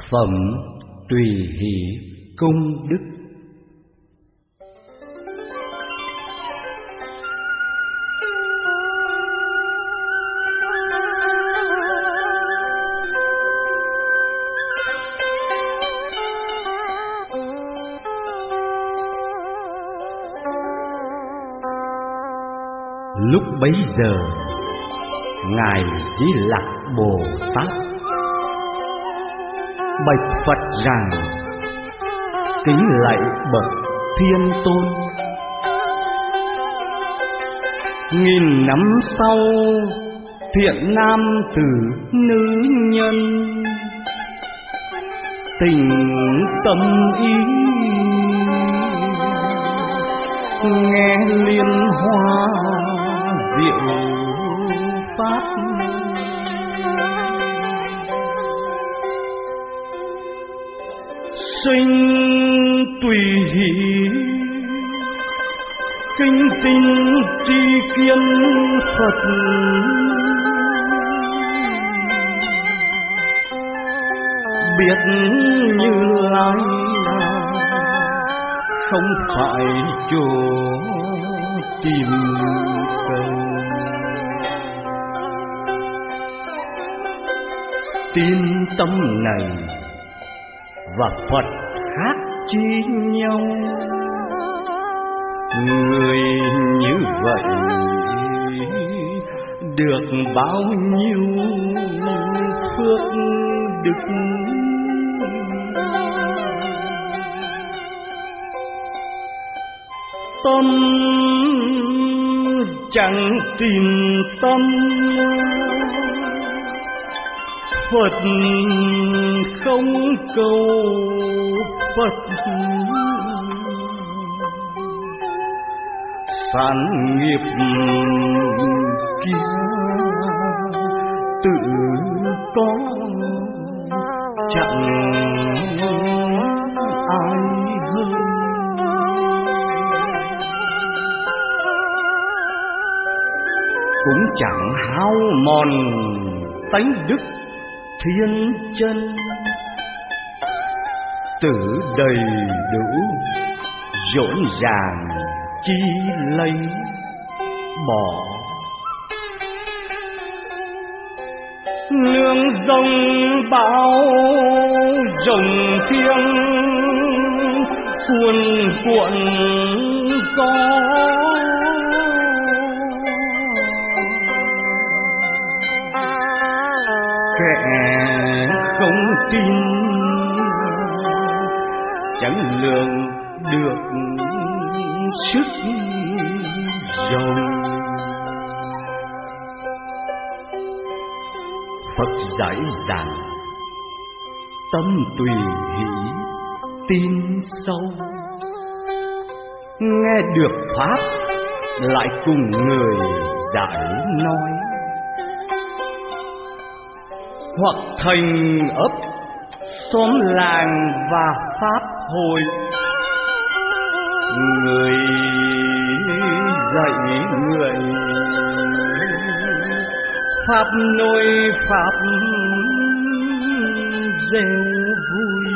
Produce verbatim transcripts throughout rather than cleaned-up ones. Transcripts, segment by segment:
Phẩm Tùy Hỷ Công Đức. Lúc bấy giờ, Ngài Di Lặc Bồ Tát bạch Phật rằng: kính lạy bậc Thiên Tôn, nghìn năm sau thiện nam tử nữ nhân tình tâm ý nghe liên hoa diệu pháp, sinh tùy hỷ kinh tinh tri kiến Phật, biết Như Lai không phải chỗ tìm cầu. Tin tâm này và Phật khác chi nhau, người như vậy được bao nhiêu phước đức. Tâm chẳng tìm tâm, Phật không cầu Phật, sản nghiệp kia tự có chẳng ai hơn. Cũng chẳng hao mòn tánh đức thiên chân, tử đầy đủ rộn ràng chi lấy bỏ. Lương dòng bão rồng thiêng cuồn cuộn gió, không tin chẳng lường được sức dầu. Phật giải rằng tâm tùy hỷ tin sâu, nghe được pháp lại cùng người giải nói, hoặc thành ấp xóm làng và pháp hội, người dạy người pháp nôi pháp rêu vui.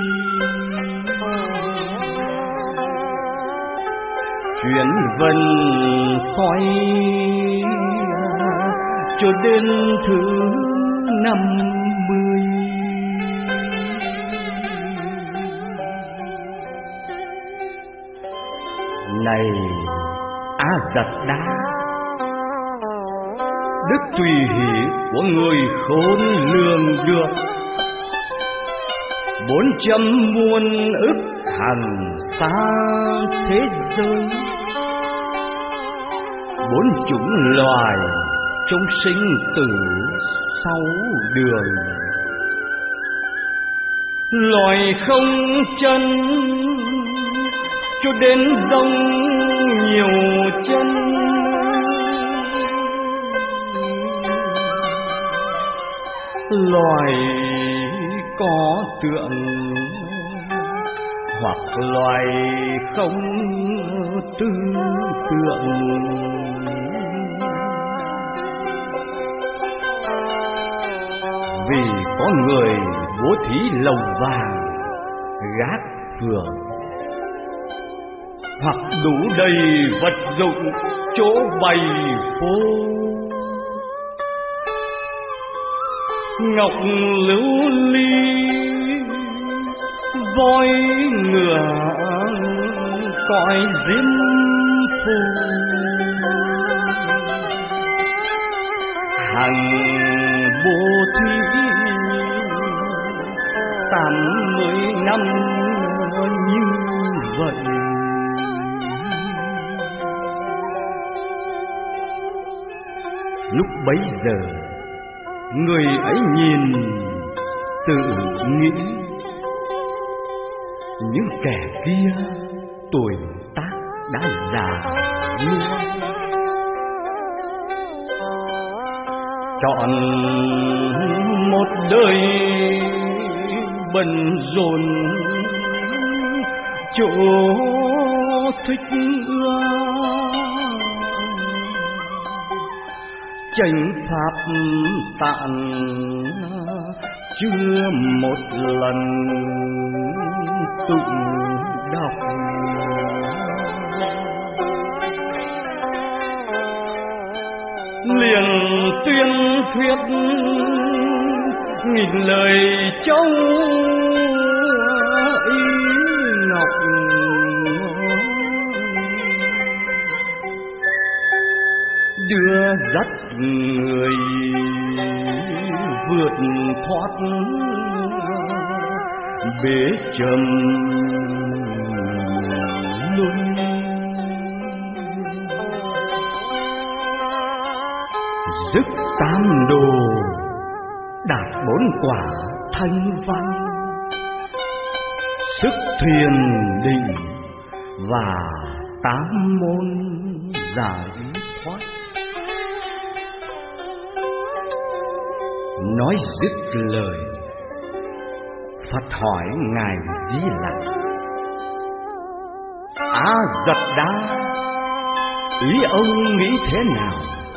Chuyển vần xoay cho đến thứ năm mươi, này A Dật Đa, đức tùy hỷ của người khôn lường được bốn trăm muôn ức hằng xa thế giới, bốn chủng loài trong sinh tử sáu đường. Loài không chân cho đến rông nhiều chân, loài có tượng hoặc loài không tư tượng. Vì có người bố thí lầu vàng gác phường, hoặc đủ đầy vật dụng chỗ bày phố. Ngọc lưu ly voi ngựa cõi diêm phù, hằng bố thí tám mươi năm như vậy. Lúc bấy giờ người ấy nhìn tự nghĩ, những kẻ kia tuổi tác đã già nua, chọn một đời bận rộn chỗ thích ưa, chánh pháp tạng chưa một lần tụng đọc. Liền tuyên thuyết nghìn lời châu ý ngọc, đưa dắt người vượt thoát bế trầm luân. Dứt tam đồ đạt bốn quả thanh văn, sức thiền định và tám môn giải thoát. Nói dứt lời, Phật hỏi ngài Di Lặc: A Dật Đa, ý ông nghĩ thế nào?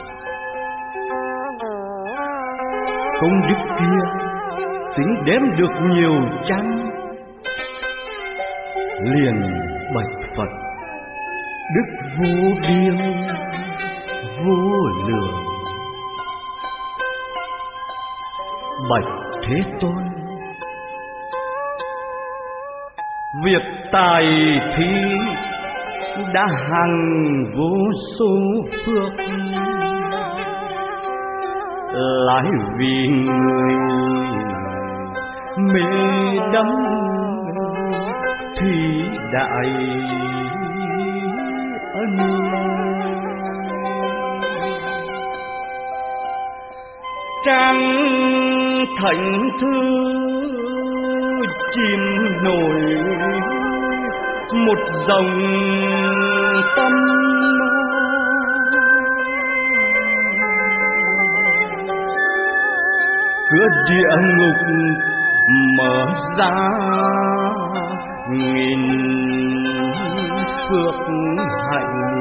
Công đức kia tính đếm được nhiều chăng? Liền bạch Phật: đức vô biên vô lượng. Bạch Thế Tôn, việc tài thí đã hằng vô số phước, lại vì người mê đắm thì đại ân. Trang thánh thư chìm nổi một dòng tâm, cửa địa ngục mở ra nghìn phước hạnh,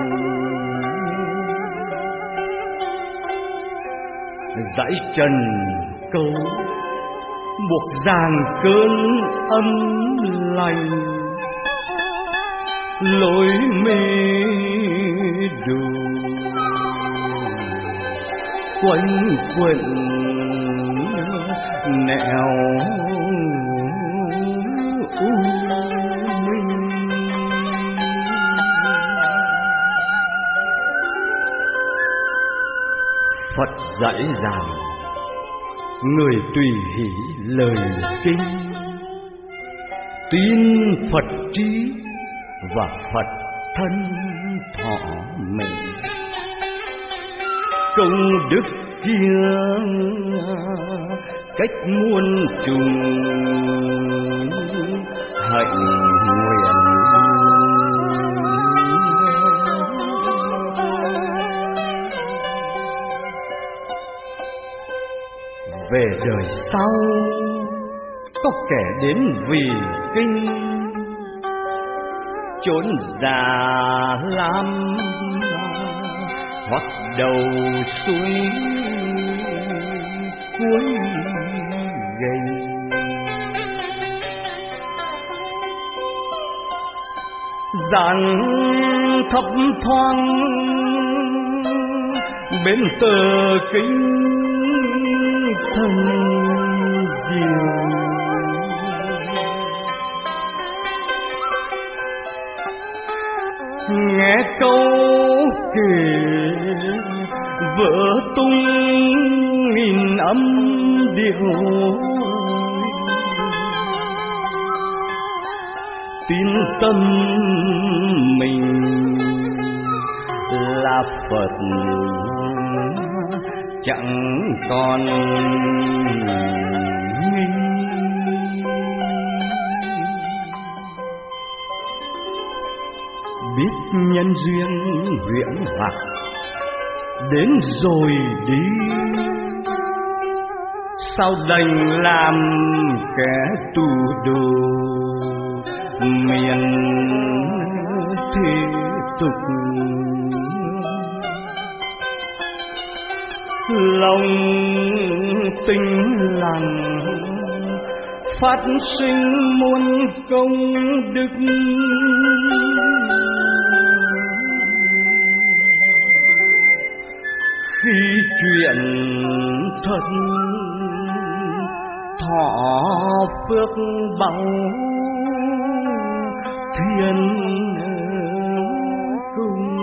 dãy trần câu buộc ràng cơn âm lành, lối mê đủ quanh quẩn nẻo u minh. Phật dạy rằng người tùy hỷ lời kinh, tin Phật trí và Phật thân thọ mệnh. Công đức kia cách muôn trùng hạnh nguyện. Về đời sau có kẻ đến vì kinh, trốn già lam hoặc đầu suối cuối gầy. dàn thấp thoáng bên tờ kính thân diệu. Nghe câu kể vỡ tung nghìn âm điệu, tin tâm mình là Phật chẳng còn nghi. Biết nhân duyên huyễn hoặc đến rồi đi, sao đành làm kẻ tù đồ miền thế tục. Lòng tình lặng phát sinh muôn công đức, khi chuyện thân thọ phước báu thiên cung.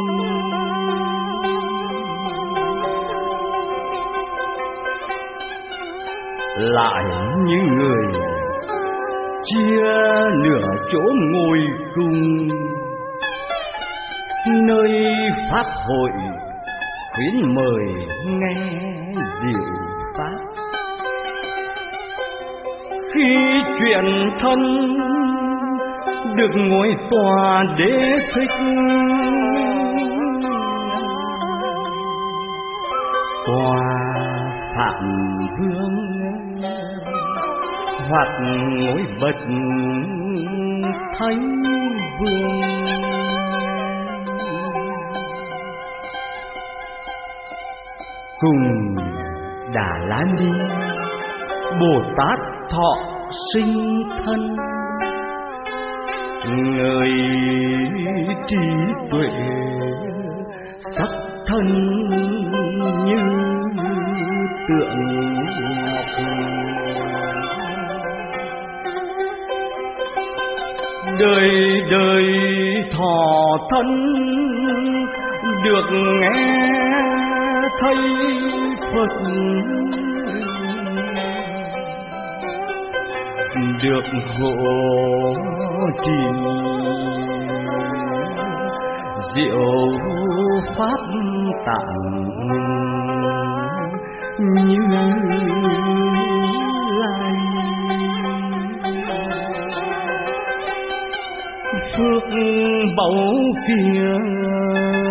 Lại như người chia nửa chỗ ngồi cùng, nơi pháp hội khuyến mời nghe diệu pháp. Khi chuyện thân được ngồi tòa đế thích, tòa phạm vương hoặc ngồi bật thánh vương. Cùng Đà La Ni Bồ Tát thọ sinh thân, người trí tuệ sắc thân như tượng ngọc. Đời đời thọ thân được nghe thấy Phật, được hộ trì diệu pháp tạng như lai. Phước báu kia